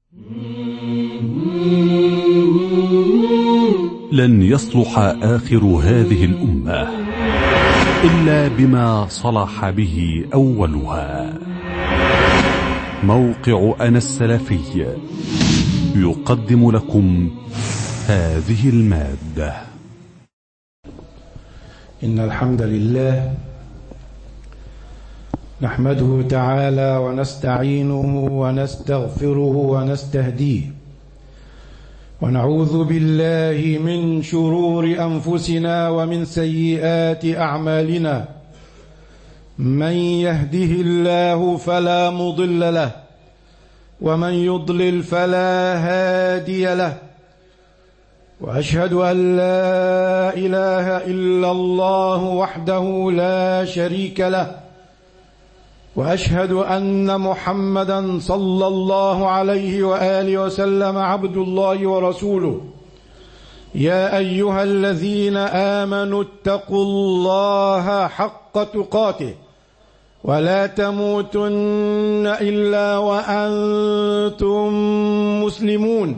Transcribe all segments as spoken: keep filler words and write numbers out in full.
لن يصلح آخر هذه الأمة إلا بما صلح به أولها. موقع أنا السلفي يقدم لكم هذه المادة. إن الحمد لله نحمده تعالى ونستعينه ونستغفره ونستهديه، ونعوذ بالله من شرور أنفسنا ومن سيئات أعمالنا. من يهده الله فلا مضل له، ومن يضلل فلا هادي له، وأشهد أن لا إله إلا الله وحده لا شريك له، وأشهد أن محمدا صلى الله عليه وآله وسلم عبد الله ورسوله. يا أيها الذين آمنوا اتقوا الله حق تقاته ولا تموتن إلا وأنتم مسلمون.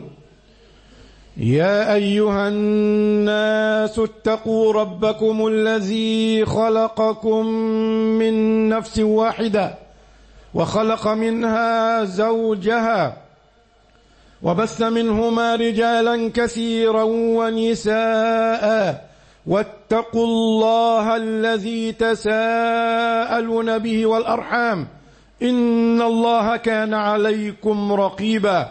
يا أيها الناس اتقوا ربكم الذي خلقكم من نفس واحدة وخلق منها زوجها وبث منهما رجالا كثيرا ونساء، واتقوا الله الذي تساءلون به والأرحام إن الله كان عليكم رقيبا.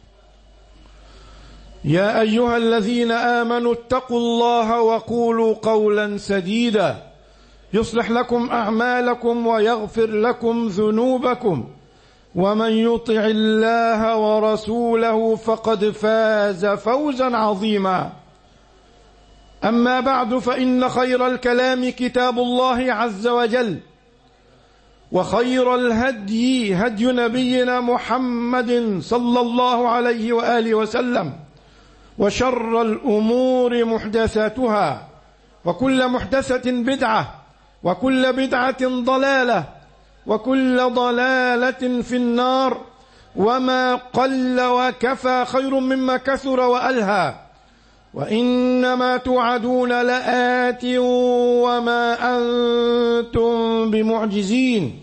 يا أيها الذين آمنوا اتقوا الله وقولوا قولا سديدا يصلح لكم أعمالكم ويغفر لكم ذنوبكم، ومن يطع الله ورسوله فقد فاز فوزا عظيما. أما بعد، فإن خير الكلام كتاب الله عز وجل، وخير الهدي هدي نبينا محمد صلى الله عليه وآله وسلم، وشر الأمور محدثاتها، وكل محدثة بدعة، وكل بدعة ضلالة، وكل ضلالة في النار. وما قل وكفى خير مما كثر وألهى، وإنما توعدون لآت وما أنتم بمعجزين.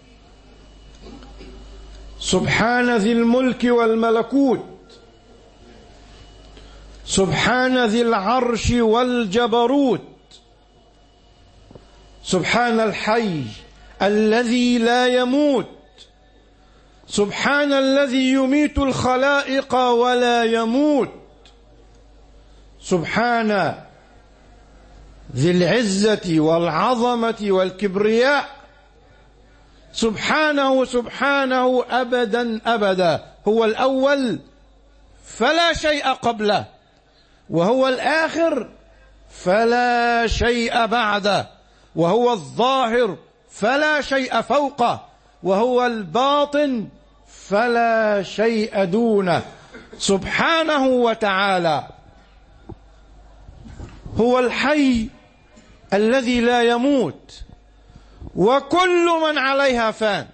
سبحان ذي الملك والملكوت، سبحان ذي العرش والجبروت، سبحان الحي الذي لا يموت، سبحان الذي يميت الخلائق ولا يموت، سبحان ذي العزة والعظمة والكبرياء، سبحانه سبحانه أبدا أبدا. هو الأول فلا شيء قبله، وهو الآخر فلا شيء بعده، وهو الظاهر فلا شيء فوقه، وهو الباطن فلا شيء دونه، سبحانه وتعالى. هو الحي الذي لا يموت، وكل من عليها فان،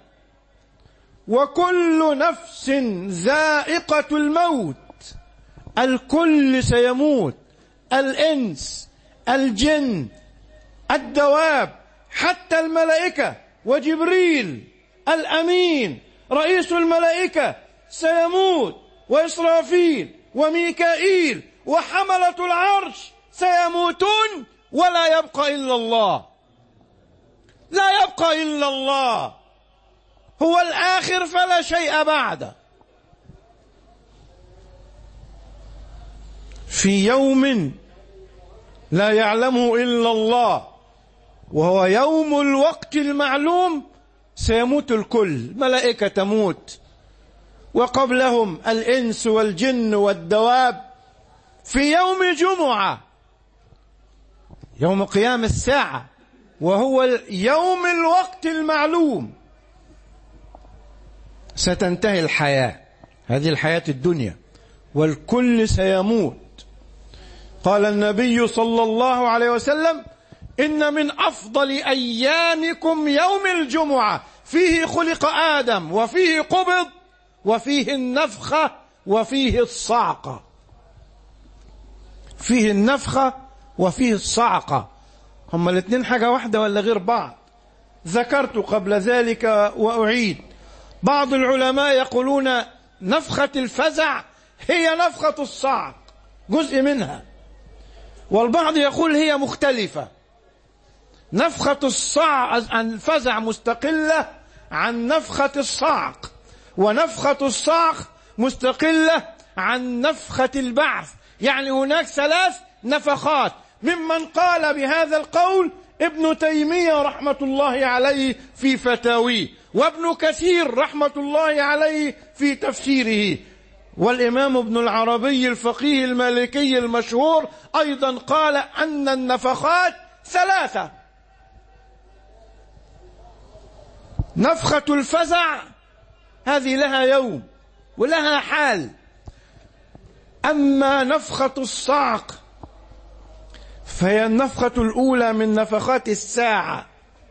وكل نفس ذائقة الموت. الكل سيموت، الإنس، الجن، الدواب، حتى الملائكة، وجبريل الأمين رئيس الملائكة سيموت، وإسرافيل وميكائيل وحملة العرش سيموتون، ولا يبقى إلا الله، لا يبقى إلا الله. هو الآخر فلا شيء بعده. في يوم لا يعلمه إلا الله، وهو يوم الوقت المعلوم، سيموت الكل. الملائكة تموت، وقبلهم الإنس والجن والدواب. في يوم جمعة، يوم قيام الساعة، وهو يوم الوقت المعلوم، ستنتهي الحياة، هذه الحياة الدنيا، والكل سيموت. قال النبي صلى الله عليه وسلم: إن من أفضل أيامكم يوم الجمعة، فيه خلق آدم، وفيه قبض، وفيه النفخة، وفيه الصعقة. فيه النفخة وفيه الصعقة، هما الاثنين حاجة واحدة ولا غير بعض؟ ذكرت قبل ذلك وأعيد، بعض العلماء يقولون نفخة الفزع هي نفخة الصعق جزء منها، والبعض يقول هي مختلفة. نفخة الصعق الفزع مستقلة عن نفخة الصعق، ونفخة الصعق مستقلة عن نفخة البعث. يعني هناك ثلاث نفخات. ممن قال بهذا القول ابن تيمية رحمة الله عليه في فتاويه، وابن كثير رحمة الله عليه في تفسيره، والإمام ابن العربي الفقيه المالكي المشهور أيضا قال أن النفخات ثلاثة: نفخة الفزع هذه لها يوم ولها حال، أما نفخة الصعق فهي النفخة الأولى من نفخات الساعة،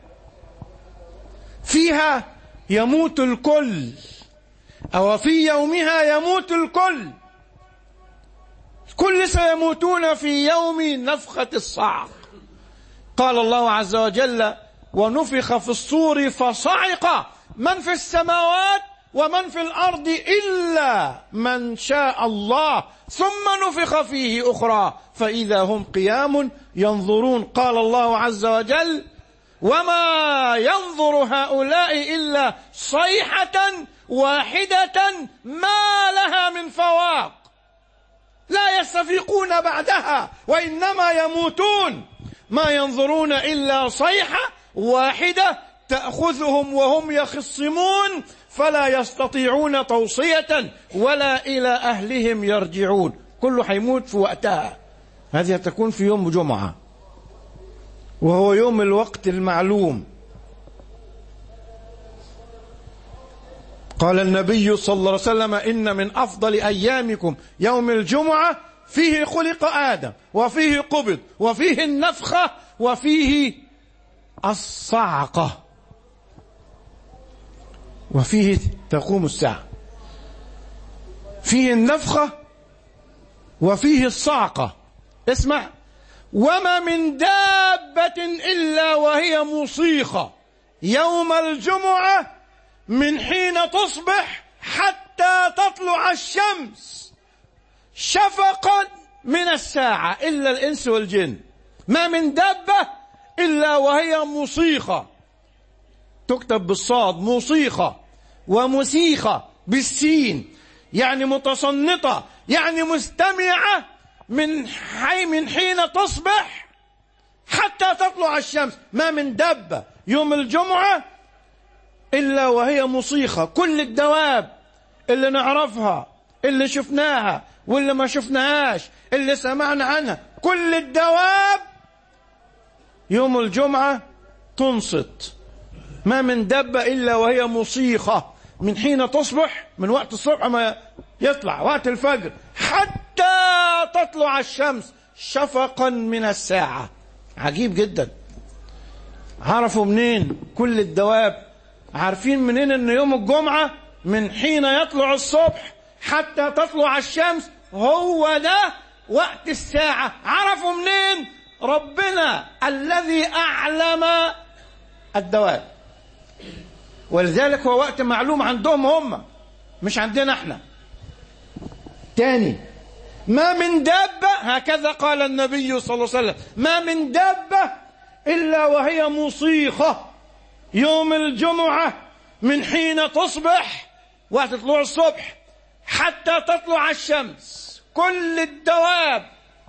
فيها يموت الكل، أو في يومها يموت الكل، كل سيموتون في يوم نفخة الصعق. قال الله عز وجل: ونفخ في الصور فصعق من في السماوات ومن في الأرض إلا من شاء الله ثم نفخ فيه أخرى فإذا هم قيام ينظرون. قال الله عز وجل: وما ينظر هؤلاء إلا صيحة واحدة ما لها من فواق لا يستفيقون بعدها وإنما يموتون. ما ينظرون إلا صيحة واحدة تأخذهم وهم يخصمون فلا يستطيعون توصية ولا إلى أهلهم يرجعون. كله حيموت في وقتها. هذه تكون في يوم جمعة، وهو يوم الوقت المعلوم. قال النبي صلى الله عليه وسلم: إن من أفضل أيامكم يوم الجمعة فيه خلق آدم وفيه قبض وفيه النفخة وفيه الصعقة وفيه تقوم الساعة. فيه النفخة وفيه الصعقة. اسمع: وما من دابة إلا وهي مصيخة يوم الجمعة من حين تصبح حتى تطلع الشمس شفقا من الساعة إلا الإنس والجن. ما من دابة إلا وهي مصيخة، تكتب بالصاد مصيخة، ومسيخة بالسين، يعني متصنطة، يعني مستمعة من حي من حين تصبح حتى تطلع الشمس. ما من دابة يوم الجمعة إلا وهي مصيخة. كل الدواب اللي نعرفها، اللي شفناها واللي ما شفناهاش، اللي سمعنا عنها، كل الدواب يوم الجمعة تنصت. ما من دابة إلا وهي مصيخة من حين تصبح، من وقت الصبح ما يطلع وقت الفجر حتى تطلع الشمس شفقا من الساعة. عجيب جدا. عرفوا منين كل الدواب؟ عارفين منين ان يوم الجمعة من حين يطلع الصبح حتى تطلع الشمس هو ده وقت الساعة؟ عرفوا منين؟ ربنا الذي أعلم الدواب، ولذلك هو وقت معلوم عندهم هم، مش عندنا احنا. تاني: ما من دابة، هكذا قال النبي صلى الله عليه وسلم، ما من دابة إلا وهي مصيخة يوم الجمعة من حين تصبح وقت طلوع الصبح حتى تطلع الشمس. كل الدواب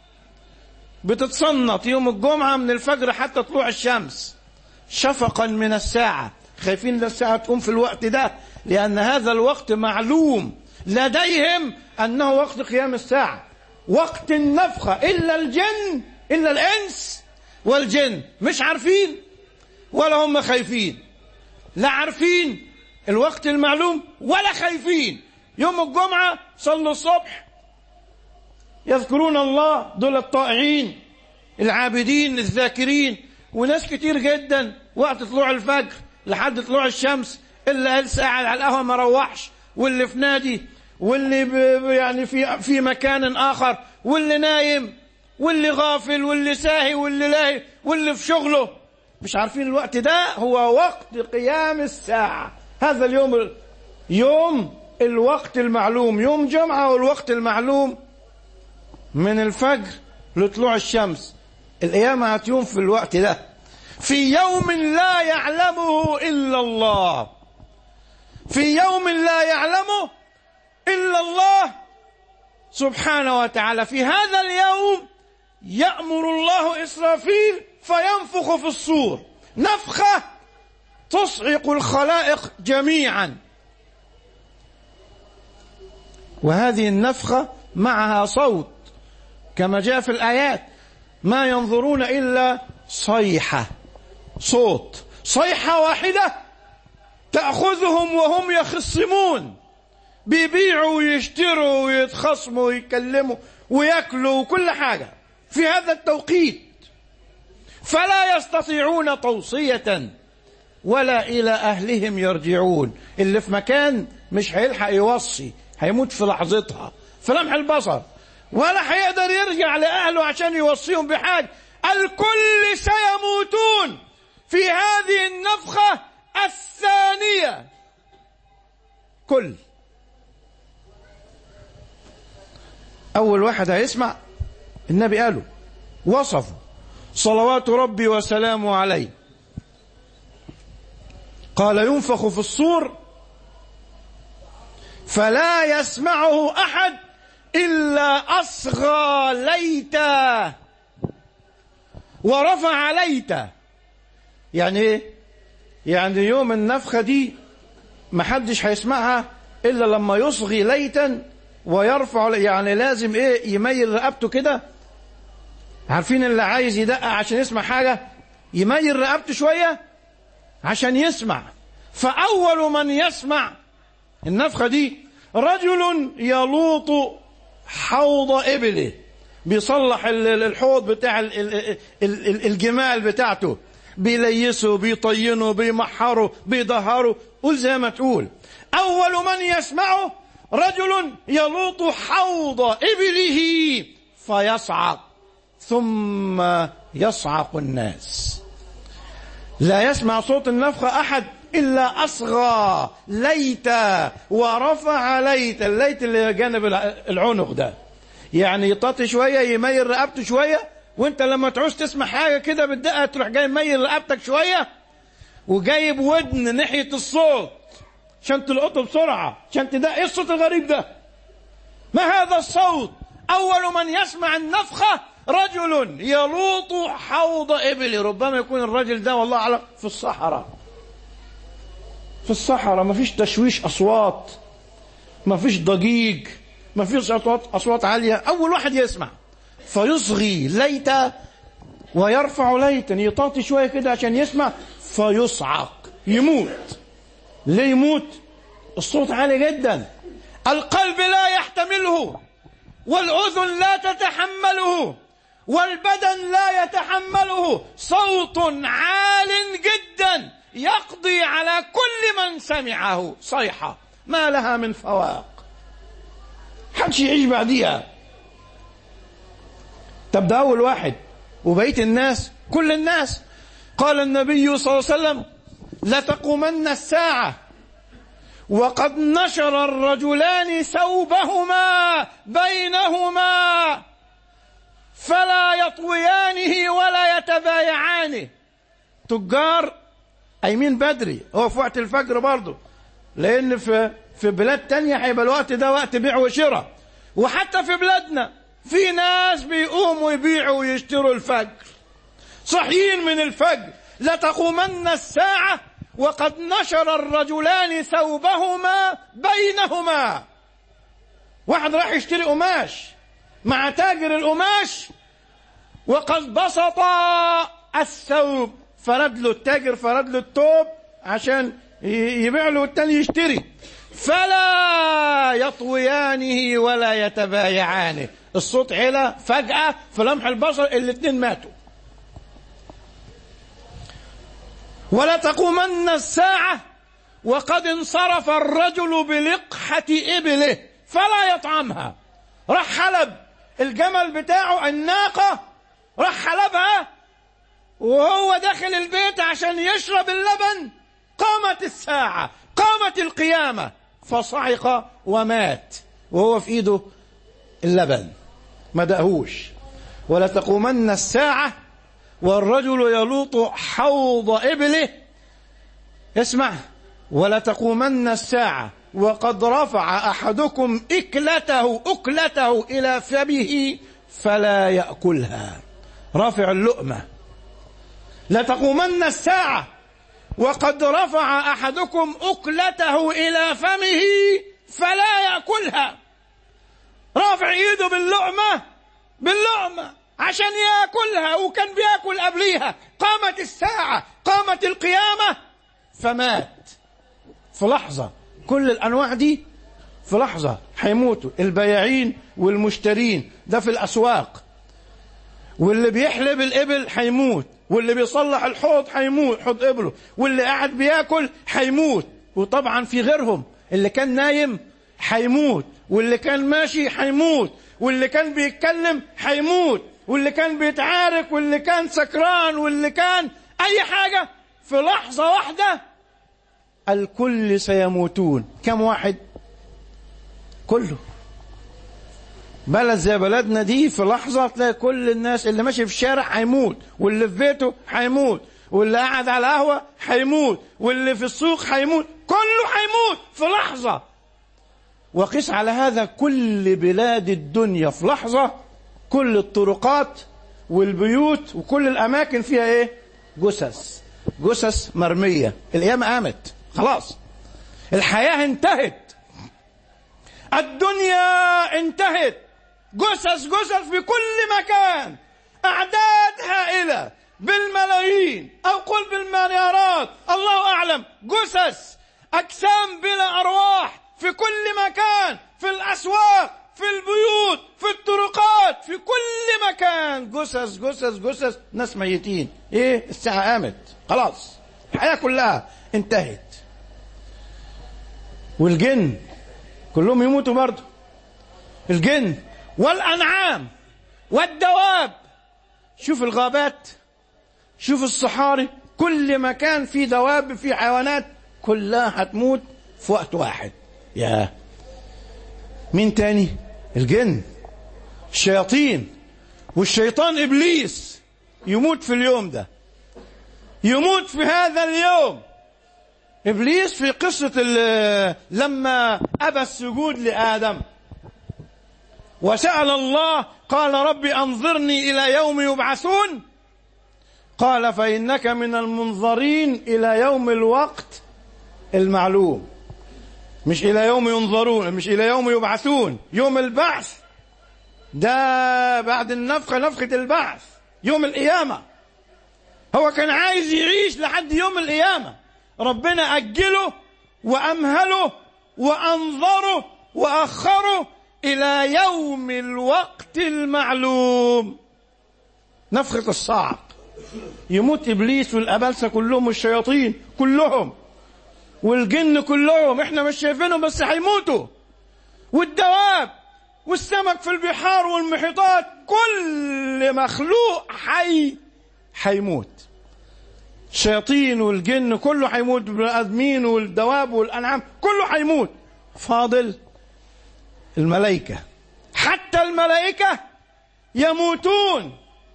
بتتصنط يوم الجمعة من الفجر حتى طلوع الشمس شفقا من الساعة، خايفين الساعة تقوم في الوقت ده، لأن هذا الوقت معلوم لديهم أنه وقت قيام الساعة، وقت النفخة. إلا الجن، إلا الإنس والجن مش عارفين ولا هم خايفين، لا عارفين الوقت المعلوم ولا خايفين. يوم الجمعة صلوا الصبح يذكرون الله، دول الطائعين العابدين الذاكرين، وناس كتير جدا وقت طلوع الفجر لحد طلوع الشمس، اللي لسه قاعد على القهوة ما روحش، واللي في نادي، واللي يعني في في مكان آخر، واللي نايم، واللي غافل، واللي ساهي، واللي لاهي، واللي في شغله. مش عارفين الوقت ده هو وقت قيام الساعة. هذا اليوم يوم الوقت المعلوم، يوم جمعة، والوقت المعلوم من الفجر لطلوع الشمس. القيامة هتيوم في الوقت ده، في يوم لا يعلمه إلا الله، في يوم لا يعلمه إلا الله سبحانه وتعالى. في هذا اليوم يأمر الله إسرافيل فينفخ في الصور نفخة تصعق الخلائق جميعا، وهذه النفخة معها صوت كما جاء في الآيات: ما ينظرون إلا صيحة، صوت، صيحة واحدة تأخذهم وهم يخصمون، بيبيعوا ويشتروا ويتخصموا ويكلموا ويأكلوا وكل حاجة في هذا التوقيت، فلا يستطيعون توصية ولا إلى أهلهم يرجعون. اللي في مكان مش هيلحق يوصي، هيموت في لحظتها في لمح البصر، ولا هيقدر يرجع لأهله عشان يوصيهم بحاجة. الكل سيموتون في هذه النفخة الثانية، كل. أول واحد هيسمع النبي قاله، وصفه صلوات ربي وسلامه عليه، قال: ينفخ في الصور فلا يسمعه أحد إلا أصغى ليتا ورفع ليتا. يعني إيه؟ يعني يوم النفخة دي محدش هيسمعها إلا لما يصغي ليتا ويرفع، يعني لازم إيه؟ يميل رقبته كده. عارفين اللي عايز يدقق عشان يسمع حاجة يميل رقبته شوية عشان يسمع. فأول من يسمع النفخة دي رجل يلوط حوض إبله، بيصلح الحوض بتاع الجمال بتاعته، بيليسه، بيطينه، بيمحره، بيدهره، قول زي ما تقول. أول من يسمعه رجل يلوط حوض إبله فيصعق، ثم يصعق الناس. لا يسمع صوت النفخة أحد إلا أصغى ليتا ورفع ليتا. الليت اللي جانب العنق ده، يعني يطاطي شوية، يميل رقبته شوية، وانت لما تعوز تسمع حاجة كده بالدقة تروح جاي ميل رقبتك شوية وجايب ودن ناحية الصوت عشان تلقطه بسرعة، عشان تدقق ايه الصوت الغريب ده، ما هذا الصوت. أول من يسمع النفخة رجل يلوط حوض إبل. ربما يكون الرجل ده والله أعلم في الصحراء، في الصحراء ما فيش تشويش أصوات، ما فيش ضجيج، ما فيش أصوات, أصوات عالية. أول واحد يسمع فيصغي ليتا ويرفع ليتا، يطاطي شوية كده عشان يسمع، فيصعق، يموت. ليه يموت؟ الصوت عالي جدا، القلب لا يحتمله، والأذن لا تتحمله، والبدن لا يتحمله. صوت عال جدا يقضي على كل من سمعه، صيحة ما لها من فواق، حدش يعيش بعديها. طب ده أول واحد، وبقية الناس كل الناس. قال النبي صلى الله عليه وسلم: لتقومن الساعة وقد نشر الرجلان ثوبهما بينهما فلا يطويانه ولا يتبايعانه. تجار قايمين بدري، هو في وقت الفجر برضه، لأن في في بلاد تانية هيبقى الوقت ده وقت بيع وشراء، وحتى في بلادنا في ناس بيقوموا يبيعوا ويشتروا الفجر، صحيين من الفجر. لتقومن الساعة وقد نشر الرجلان ثوبهما بينهما. واحد راح يشتري قماش مع تاجر القماش، وقد بسط الثوب، فرد له التاجر، فرد له الثوب عشان يبيع له والتاني يشتري، فلا يطويانه ولا يتبايعانه. الصوت علا فجأة في لمح البصر الاثنين ماتوا. ولا تقومن الساعة وقد انصرف الرجل بلقحة إبله فلا يطعمها. راح حلب الجمل بتاعه، الناقة راح حلبها وهو داخل البيت عشان يشرب اللبن. قامت الساعة، قامت القيامة، فصعق ومات وهو في ايده اللبن ما دقهوش. ولا تقومن الساعة والرجل يلوط حوض إبله. اسمع، ولا تقومن الساعة وقد رفع أحدكم إكلته أكلته إلى فمه فلا يأكلها. رافع اللقمة. لا تقومن الساعة وقد رفع أحدكم أكلته إلى فمه فلا يأكلها. رافع إيده باللقمة باللقمة عشان يأكلها، وكان بيأكل قبليها. قامت الساعة، قامت القيامة، فمات في لحظة. كل الأنواع دي في لحظة هيموتوا. البياعين والمشترين ده في الأسواق، واللي بيحلب الإبل هيموت، واللي بيصلح الحوض هيموت حوض إبله، واللي قاعد بياكل هيموت. وطبعا في غيرهم، اللي كان نايم هيموت، واللي كان ماشي هيموت، واللي كان بيتكلم هيموت، واللي كان بيتعارك، واللي كان سكران، واللي كان أي حاجة. في لحظة واحدة الكل سيموتون. كم واحد؟ كله. بلد زي بلدنا دي في لحظة تلاقي كل الناس، اللي ماشي في الشارع هيموت، واللي في بيته هيموت، واللي قاعد على القهوة هيموت، واللي في السوق هيموت، كله هيموت في لحظة. وقس على هذا كل بلاد الدنيا في لحظة. كل الطرقات والبيوت وكل الأماكن فيها إيه؟ جثث، جثث مرمية. القيامة قامت خلاص، الحياة انتهت، الدنيا انتهت. جثث جثث في كل مكان، أعداد هائلة بالملايين أو قل بالمليارات، الله أعلم. جثث، أجسام بلا أرواح في كل مكان، في الأسواق، في البيوت، في الطرقات، في كل مكان. جثث جثث جثث، ناس ميتين. ايه؟ الساعة قامت خلاص، الحياة كلها انتهت. والجن كلهم يموتوا برضه، الجن والأنعام والدواب. شوف الغابات، شوف الصحاري، كل مكان في دواب، في حيوانات، كلها هتموت في وقت واحد. يا مين تاني؟ الجن، الشياطين، والشيطان إبليس يموت في اليوم ده، يموت في هذا اليوم. إبليس في قصة لما أبى السجود لآدم وسأل الله، قال ربي أنظرني إلى يوم يبعثون، قال فإنك من المنظرين إلى يوم الوقت المعلوم. مش إلى يوم ينظرون، مش إلى يوم يبعثون. يوم البعث ده بعد النفخة، نفخة البعث، يوم القيامة. هو كان عايز يعيش لحد يوم القيامة، ربنا أجله وأمهله وأنظره وأخره إلى يوم الوقت المعلوم، نفخة الصعق. يموت إبليس والأبلسة كلهم والشياطين كلهم والجن كلهم، احنا مش شايفينهم بس هيموتوا، والدواب والسمك في البحار والمحيطات، كل مخلوق حي هيموت. الشياطين والجن كله هيموت، الآدمين والدواب والأنعام كله هيموت. فاضل الملائكة، حتى الملائكة يموتون.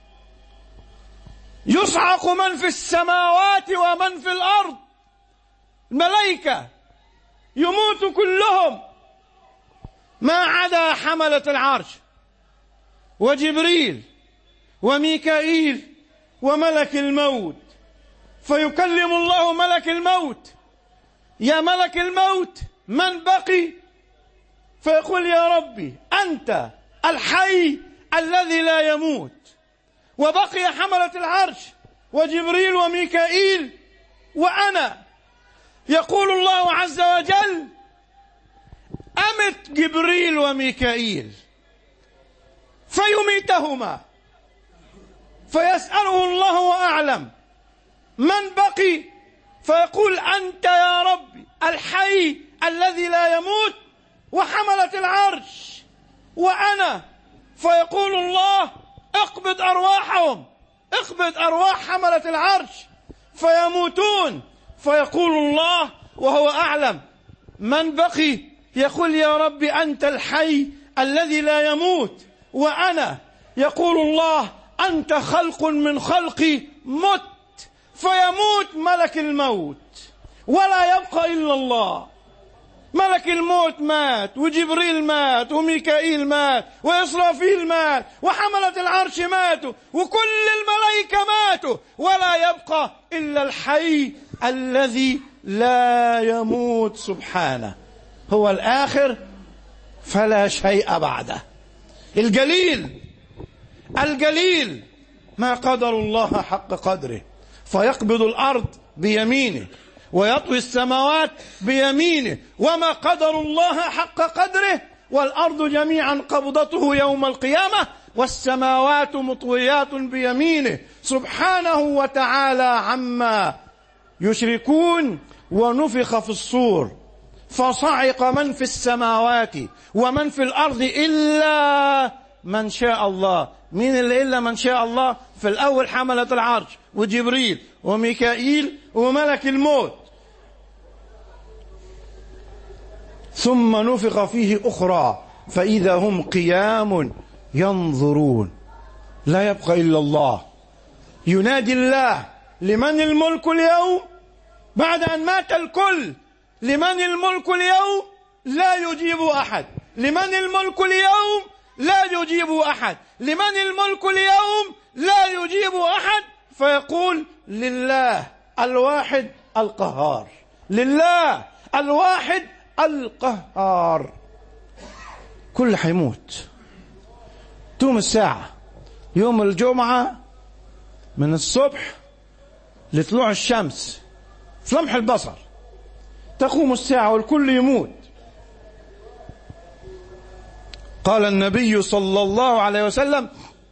يصعق من في السماوات ومن في الأرض. الملائكة يموتوا كلهم ما عدا حملة العرش وجبريل وميكائيل وملك الموت. فيكلم الله ملك الموت: يا ملك الموت من بقي؟ فيقول: يا ربي أنت الحي الذي لا يموت. وبقي حملة العرش وجبريل وميكائيل وأنا. يقول الله عز وجل: أمت جبريل وميكائيل، فيميتهما، فيسأله الله أعلم من بقي، فيقول: أنت يا ربي الحي الذي لا يموت، وحملة العرش وأنا، فيقول الله اقبض أرواحهم، اقبض أرواح حملة العرش فيموتون، فيقول الله وهو أعلم من بقي يقول يا رب أنت الحي الذي لا يموت وأنا، يقول الله أنت خلق من خلقي مت، فيموت ملك الموت ولا يبقى إلا الله. ملك الموت مات، وجبريل مات، وميكائيل مات، وإسرافيل مات، وحملة العرش ماتوا، وكل الملائكة ماتوا، ولا يبقى إلا الحي الذي لا يموت سبحانه، هو الآخر فلا شيء بعده. الجليل الجليل ما قدر الله حق قدره، فيقبض الأرض بيمينه ويطوي السماوات بيمينه، وما قدر الله حق قدره، والأرض جميعا قبضته يوم القيامة والسماوات مطويات بيمينه سبحانه وتعالى عما يشركون. ونفخ في الصور فصعق من في السماوات ومن في الأرض إلا من شاء الله. مين اللي إلا من شاء الله؟ في الأول حملة العرش وجبريل وميكائيل وملك الموت، ثم نفخ فيه أخرى فإذا هم قيام ينظرون. لا يبقى إلا الله. ينادي الله لمن الملك اليوم بعد أن مات الكل، لمن الملك اليوم؟ لا يجيب أحد. لمن الملك اليوم؟ لا يجيب أحد. لمن الملك اليوم؟ لا يجيب أحد. فيقول لله الواحد القهار، لله الواحد القهار. كل حيموت. توم الساعة يوم الجمعة من الصبح لطلوع الشمس في لمح البصر تقوم الساعة والكل يموت. قال النبي صلى الله عليه وسلم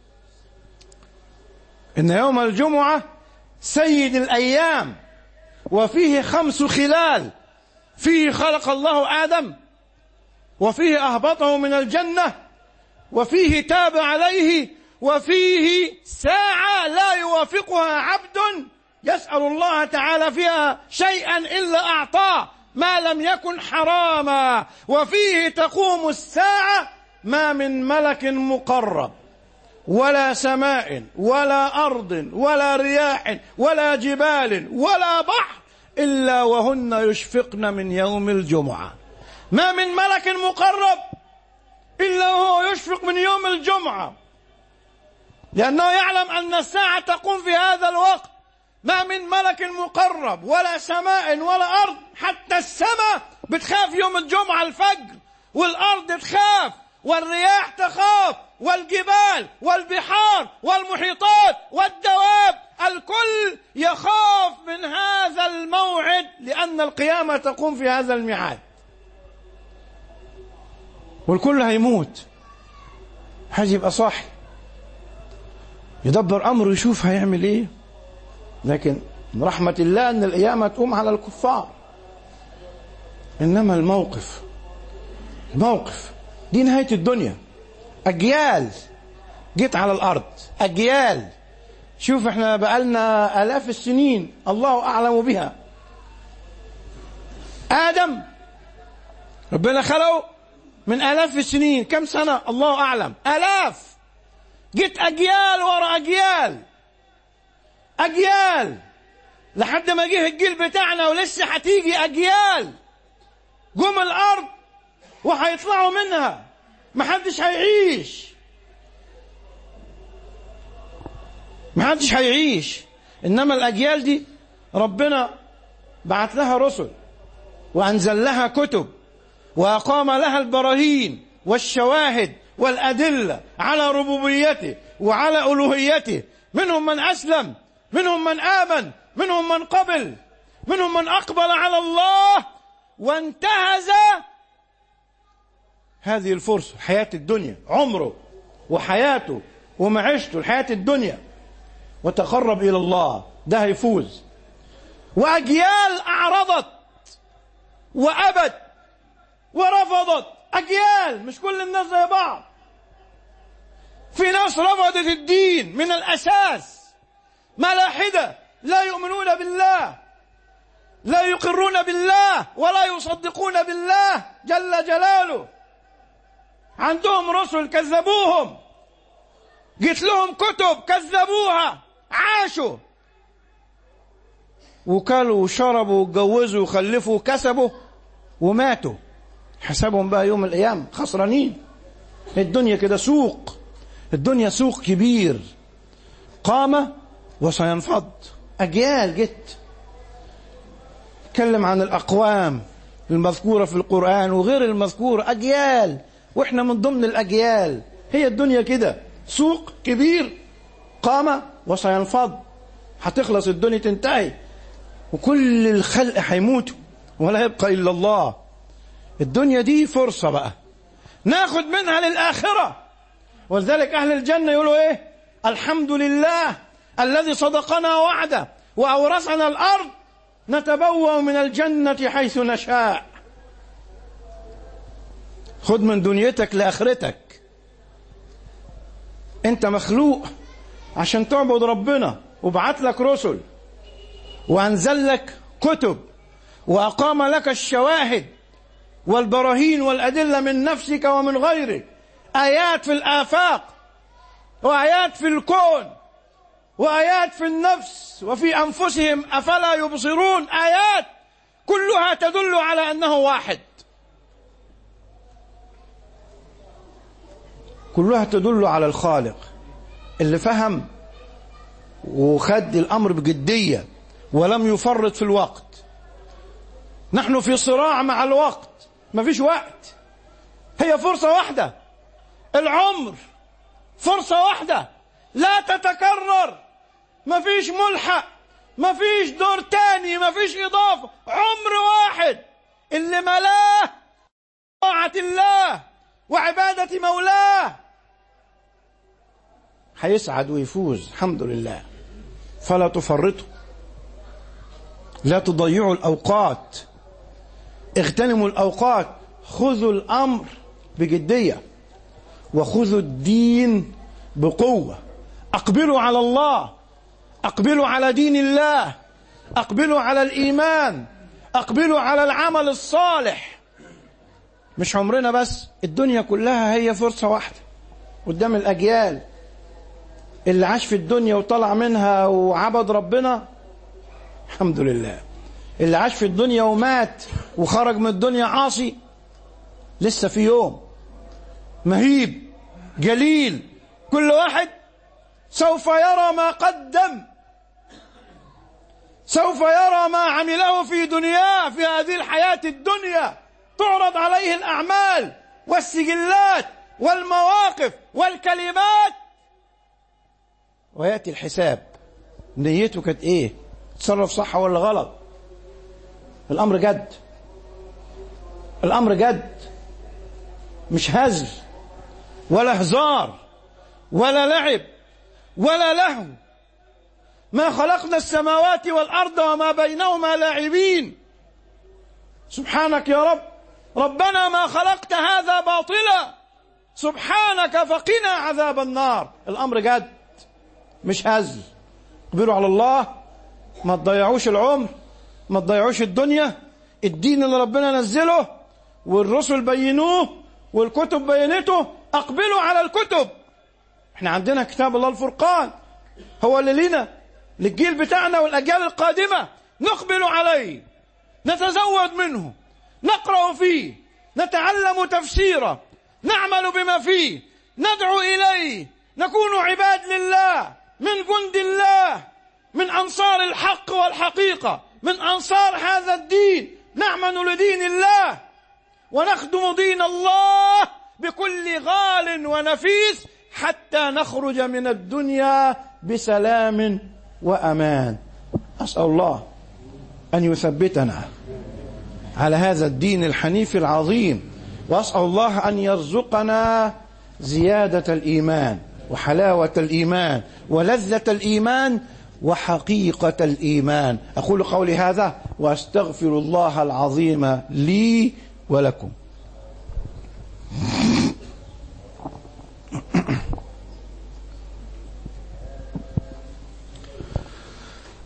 إن يوم الجمعة سيد الأيام، وفيه خمس خلال: فيه خلق الله آدم، وفيه أهبطه من الجنة، وفيه تاب عليه، وفيه ساعة لا يوافقها عبد يسأل الله تعالى فيها شيئا إلا أعطاه ما لم يكن حراما، وفيه تقوم الساعة ما من ملك مقرب ولا سماء ولا أرض ولا رياح ولا جبال ولا بحر إلا وهن يشفقن من يوم الجمعة. ما من ملك مقرب إلا وهو يشفق من يوم الجمعة، لأنه يعلم أن الساعة تقوم في هذا الوقت. ما من ملك مقرب ولا سماء ولا أرض، حتى السماء بتخاف يوم الجمعة الفجر، والأرض تخاف، والرياح تخاف، والجبال والبحار والمحيطات والدواب، الكل يخاف من هذا الموعد، لأن القيامة تقوم في هذا الميعاد. والكل هيموت. حاجة يبقى صاحي يدبر أمره يشوف هيعمل إيه. لكن من رحمة الله أن القيامة تقوم على الكفار. إنما الموقف الموقف دي نهاية الدنيا. أجيال جيت على الأرض، أجيال. شوف احنا بقالنا آلاف السنين الله أعلم بها. آدم ربنا خلقه من آلاف السنين، كم سنة الله أعلم، آلاف. جيت أجيال ورا أجيال أجيال لحد ما جه الجيل بتاعنا، ولسه هتيجي أجيال جم الأرض وهيطلعوا منها، محدش هيعيش محدش هيعيش. إنما الأجيال دي ربنا بعت لها رسل وأنزل لها كتب وأقام لها البراهين والشواهد والأدلة على ربوبيته وعلى ألوهيته. منهم من أسلم، منهم من آمن، منهم من قبل، منهم من أقبل على الله وانتهز هذه الفرصة، حياة الدنيا، عمره وحياته ومعيشته الحياة الدنيا، وتقرب إلى الله، ده هيفوز. وأجيال أعرضت وأبت ورفضت أجيال، مش كل الناس زي بعض. في ناس رفضت الدين من الأساس، ملاحدة لا يؤمنون بالله، لا يقرون بالله ولا يصدقون بالله جل جلاله. عندهم رسل كذبوهم، جيت لهم كتب كذبوها، عاشوا وكلوا وشربوا واتجوزوا وخلفوا وكسبوا وماتوا. حسابهم بقى يوم القيامة خسرانين. الدنيا كده سوق، الدنيا سوق كبير قام وسينفض. أجيال جت تكلم عن الأقوام المذكورة في القرآن وغير المذكورة، أجيال، وإحنا من ضمن الأجيال. هي الدنيا كده سوق كبير قام وسينفض، هتخلص الدنيا تنتهي وكل الخلق هيموتوا ولا يبقى إلا الله. الدنيا دي فرصة بقى ناخد منها للآخرة. ولذلك أهل الجنة يقولوا إيه؟ الحمد لله الذي صدقنا وعده وأورثنا الأرض نتبوأ من الجنة حيث نشاء. خد من دنيتك لآخرتك. أنت مخلوق عشان تعبد ربنا، وبعت لك رسل وأنزل لك كتب وأقام لك الشواهد والبراهين والأدلة من نفسك ومن غيرك، آيات في الآفاق وآيات في الكون وآيات في النفس وفي أنفسهم أفلا يبصرون. آيات كلها تدل على أنه واحد، كلها تدل على الخالق. اللي فهم وخد الأمر بجدية ولم يفرط في الوقت. نحن في صراع مع الوقت، ما فيش وقت، هي فرصة واحدة، العمر فرصة واحدة لا تتكرر، ما فيش ملحق، ما فيش دور تاني، ما فيش إضافة، عمر واحد اللي ملاه طاعة الله وعبادة مولاه هيسعد ويفوز الحمد لله. فلا تفرطوا، لا تضيعوا الأوقات، اغتنموا الأوقات، خذوا الأمر بجدية وخذوا الدين بقوة. أقبلوا على الله، أقبلوا على دين الله، أقبلوا على الإيمان، أقبلوا على العمل الصالح. مش عمرنا بس، الدنيا كلها هي فرصة واحدة قدام الأجيال. اللي عاش في الدنيا وطلع منها وعبد ربنا الحمد لله، اللي عاش في الدنيا ومات وخرج من الدنيا عاصي لسه في يوم مهيب جليل، كل واحد سوف يرى ما قدم، سوف يرى ما عمله في دنياه. في هذه الحياة الدنيا تعرض عليه الأعمال والسجلات والمواقف والكلمات، ويأتي الحساب. نيته كانت ايه؟ تصرف صح ولا غلط؟ الأمر جد، الأمر جد، مش هزل ولا هزار ولا لعب ولا لهو. ما خلقنا السماوات والأرض وما بينهما لاعبين. سبحانك يا رب، ربنا ما خلقت هذا باطلا، سبحانك فقنا عذاب النار. الأمر جد مش هزل. اقبلوا على الله، ما تضيعوش العمر، ما تضيعوش الدنيا. الدين اللي ربنا نزله والرسل بينوه والكتب بينته، اقبلوا على الكتب. احنا عندنا كتاب الله الفرقان، هو اللي لنا للجيل بتاعنا والأجيال القادمة. نقبل عليه، نتزود منه، نقرأ فيه، نتعلم تفسيره، نعمل بما فيه، ندعو إليه، نكون عباد لله، من جند الله، من أنصار الحق والحقيقة، من أنصار هذا الدين، نعمل لدين الله ونخدم دين الله بكل غال ونفيس حتى نخرج من الدنيا بسلام وأمان. أسأل الله أن يثبتنا على هذا الدين الحنيف العظيم، وأسأل الله أن يرزقنا زيادة الإيمان وحلاوة الإيمان ولذة الإيمان وحقيقة الإيمان. أقول قولي هذا وأستغفر الله العظيم لي ولكم.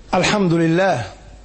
الحمد لله،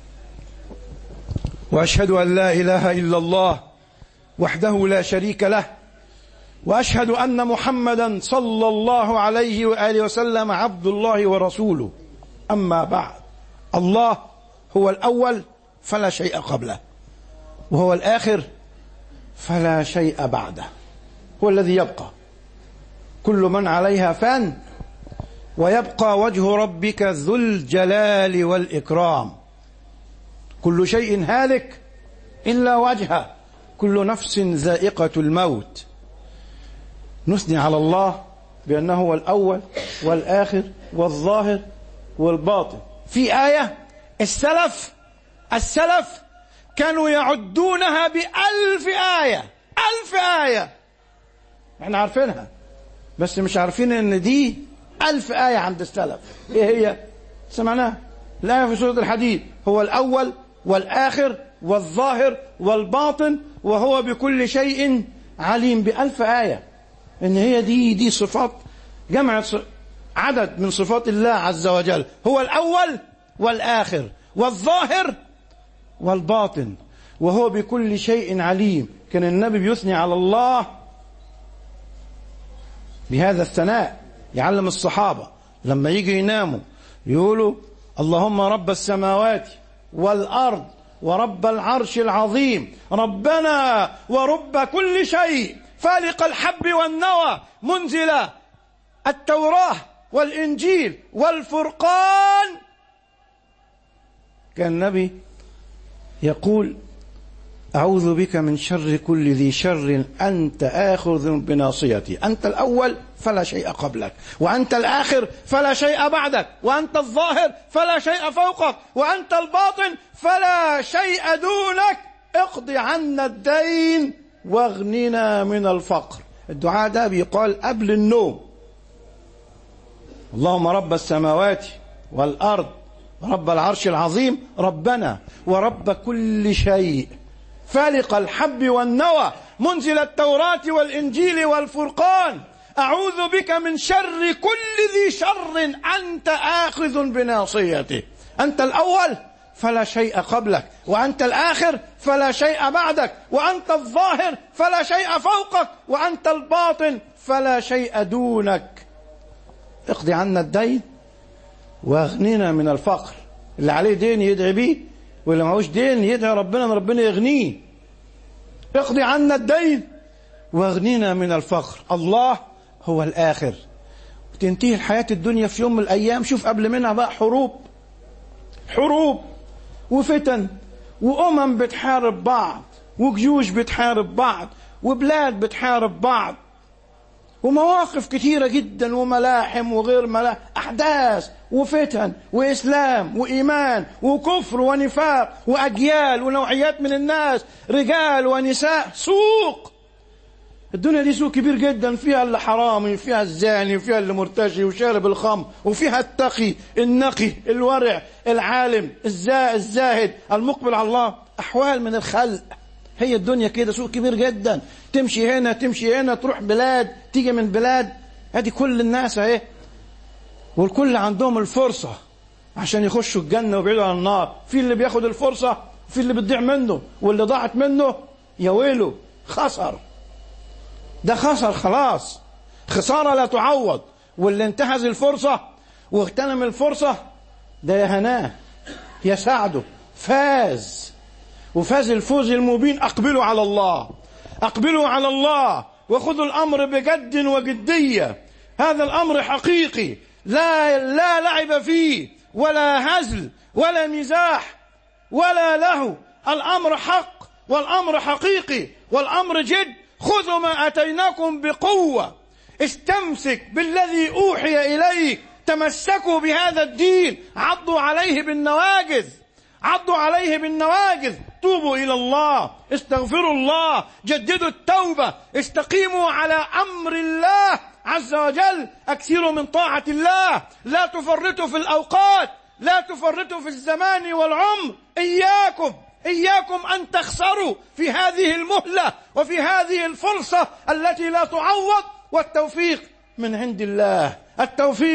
وأشهد أن لا إله إلا الله وحده لا شريك له، وأشهد أن محمدا صلى الله عليه وآله وسلم عبد الله ورسوله. أما بعد، الله هو الأول فلا شيء قبله، وهو الآخر فلا شيء بعده، هو الذي يبقى. كل من عليها فان، ويبقى وجه ربك ذو الجلال والإكرام. كل شيء هالك إلا وجهه، كل نفس ذائقة الموت. نثني على الله بأنه هو الأول والآخر والظاهر والباطن. في آية السلف السلف كانوا يعدونها بألف آية، ألف آية احنا عارفينها، بس مش عارفين ان دي ألف آية عند السلف. ايه هي؟ سمعناها الآية في سورة الحديد: هو الأول والآخر والظاهر والباطن وهو بكل شيء عليم. بألف آية. ان هي دي دي صفات، جمع عدد من صفات الله عز وجل. هو الأول والآخر والظاهر والباطن وهو بكل شيء عليم. كان النبي بيثني على الله بهذا الثناء، يعلم الصحابة لما يجي يناموا يقولوا: اللهم رب السماوات والأرض ورب العرش العظيم، ربنا ورب كل شيء، فالق الحب والنوى، منزل التوراة والإنجيل والفرقان. كان النبي يقول: أعوذ بك من شر كل ذي شر أنت آخذ بناصيتي. أنت الأول فلا شيء قبلك، وأنت الآخر فلا شيء بعدك، وأنت الظاهر فلا شيء فوقك، وأنت الباطن فلا شيء دونك. اقض عنا الدين واغننا من الفقر. الدعاء ده بيقال قبل النوم: اللهم رب السماوات والأرض ورب العرش العظيم، ربنا ورب كل شيء، فالق الحب والنوى، منزل التوراة والإنجيل والفرقان، أعوذ بك من شر كل ذي شر أنت آخذ بناصيته. أنت الأول فلا شيء قبلك، وأنت الآخر فلا شيء بعدك، وأنت الظاهر فلا شيء فوقك، وأنت الباطن فلا شيء دونك. اقض عنا الدين واغننا من الفقر. اللي عليه دين يدعي بيه، واللي معهوش دين يدعي ربنا ان ربنا يغنيه. اقض عنا الدين واغننا من الفقر. الله هو الآخر، وتنتهي الحياة الدنيا في يوم من الأيام. شوف قبل منها بقى حروب حروب وفتن، وأمم بتحارب بعض، وجيوش بتحارب بعض، وبلاد بتحارب بعض، ومواقف كثيرة جدا، وملاحم وغير ملاحم، أحداث وفتن وإسلام وإيمان وكفر ونفاق، وأجيال ونوعيات من الناس، رجال ونساء، سوق. الدنيا دي سوق كبير جدا، فيها اللي حرامي، فيها الزاني، وفيها اللي مرتشي وشارب الخمر، وفيها التقي النقي الورع العالم الزاهد المقبل على الله. أحوال من الخلق. هي الدنيا كده سوق كبير جدا، تمشي هنا تمشي هنا، تروح بلاد تيجي من بلاد. هذه كل الناس اهي، والكل عندهم الفرصة عشان يخشوا الجنة ويبعدوا عن النار. في اللي بياخد الفرصة، في اللي بتضيع منه، واللي ضاعت منه يا ويله خسر. ده خسر خلاص، خسارة لا تعوض. واللي انتهز الفرصة واغتنم الفرصة ده يا هناه يا سعده، فاز، وفاز الفوز المبين. أقبلوا على الله، أقبلوا على الله، وخذوا الأمر بجد وجدية. هذا الأمر حقيقي، لا لا لعب فيه، ولا هزل، ولا مزاح، ولا له. الأمر حق، والأمر حقيقي، والأمر جد. خذوا ما أتيناكم بقوة، استمسك بالذي أوحي إليك، تمسكوا بهذا الدين، عضوا عليه بالنواجذ، عضوا عليه بالنواجذ. توبوا إلى الله، استغفروا الله، جددوا التوبة، استقيموا على أمر الله عز وجل، أكثروا من طاعة الله، لا تفرطوا في الأوقات، لا تفرطوا في الزمان والعمر. إياكم إياكم أن تخسروا في هذه المهلة وفي هذه الفرصة التي لا تعوض. والتوفيق من عند الله، التوفيق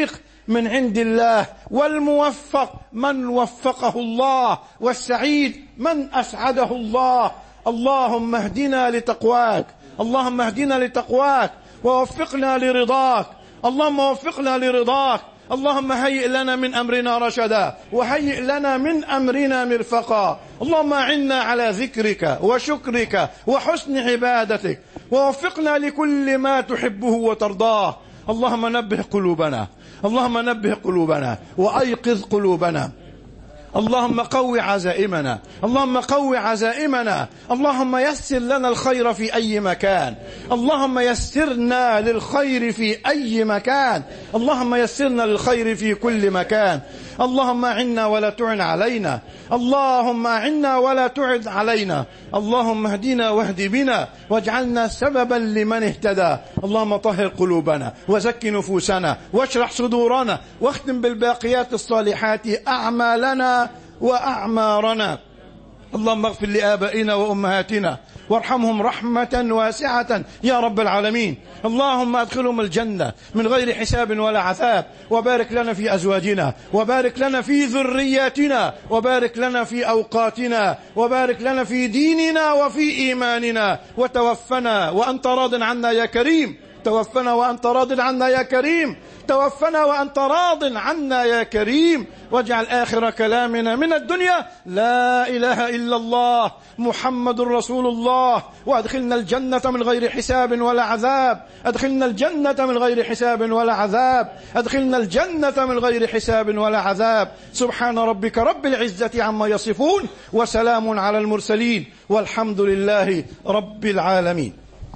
من عند الله، والموفق من وفقه الله، والسعيد من أسعده الله. اللهم اهدنا لتقواك، اللهم اهدنا لتقواك ووفقنا لرضاك، اللهم وفقنا لرضاك. اللهم هيئ لنا من أمرنا رشدا، وهيئ لنا من أمرنا مرفقا. اللهم أعنا على ذكرك وشكرك وحسن عبادتك، ووفقنا لكل ما تحبه وترضاه. اللهم نبه قلوبنا، اللهم نبه قلوبنا وأيقظ قلوبنا. اللهم قوي عزائمنا، اللهم قوي عزائمنا. اللهم يسر لنا الخير في أي مكان، اللهم يسرنا للخير في أي مكان، اللهم يسرنا للخير في كل مكان. اللهم أعنا ولا تعن علينا، اللهم أعنا ولا تعد علينا. اللهم اهدنا واهد بنا واجعلنا سببا لمن اهتدى. اللهم طهر قلوبنا وزك نفوسنا واشرح صدورنا، واختم بالباقيات الصالحات أعمالنا وأعمارنا. اللهم اغفر لآبائنا وأمهاتنا وارحمهم رحمة واسعة يا رب العالمين. اللهم ادخلهم الجنة من غير حساب ولا عذاب، وبارك لنا في أزواجنا، وبارك لنا في ذرياتنا، وبارك لنا في أوقاتنا، وبارك لنا في ديننا وفي إيماننا. وتوفنا وأنت راض عنا يا كريم، توفنا وأنت راض عنا يا كريم، توفنا وأنت راض عنا يا كريم. واجعل آخر كلامنا من الدنيا لا إله إلا الله محمد رسول الله. وأدخلنا الجنة من غير حساب ولا عذاب، أدخلنا الجنة من غير حساب ولا عذاب، أدخلنا الجنة من غير حساب ولا عذاب. سبحان ربك رب العزة عما يصفون، وسلام على المرسلين، والحمد لله رب العالمين.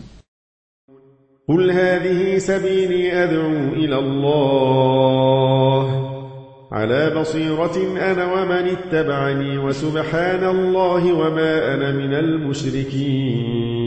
قل هذه سبيلي أدعو إلى الله على بصيرة أنا ومن اتبعني، وسبحان الله وما أنا من المشركين.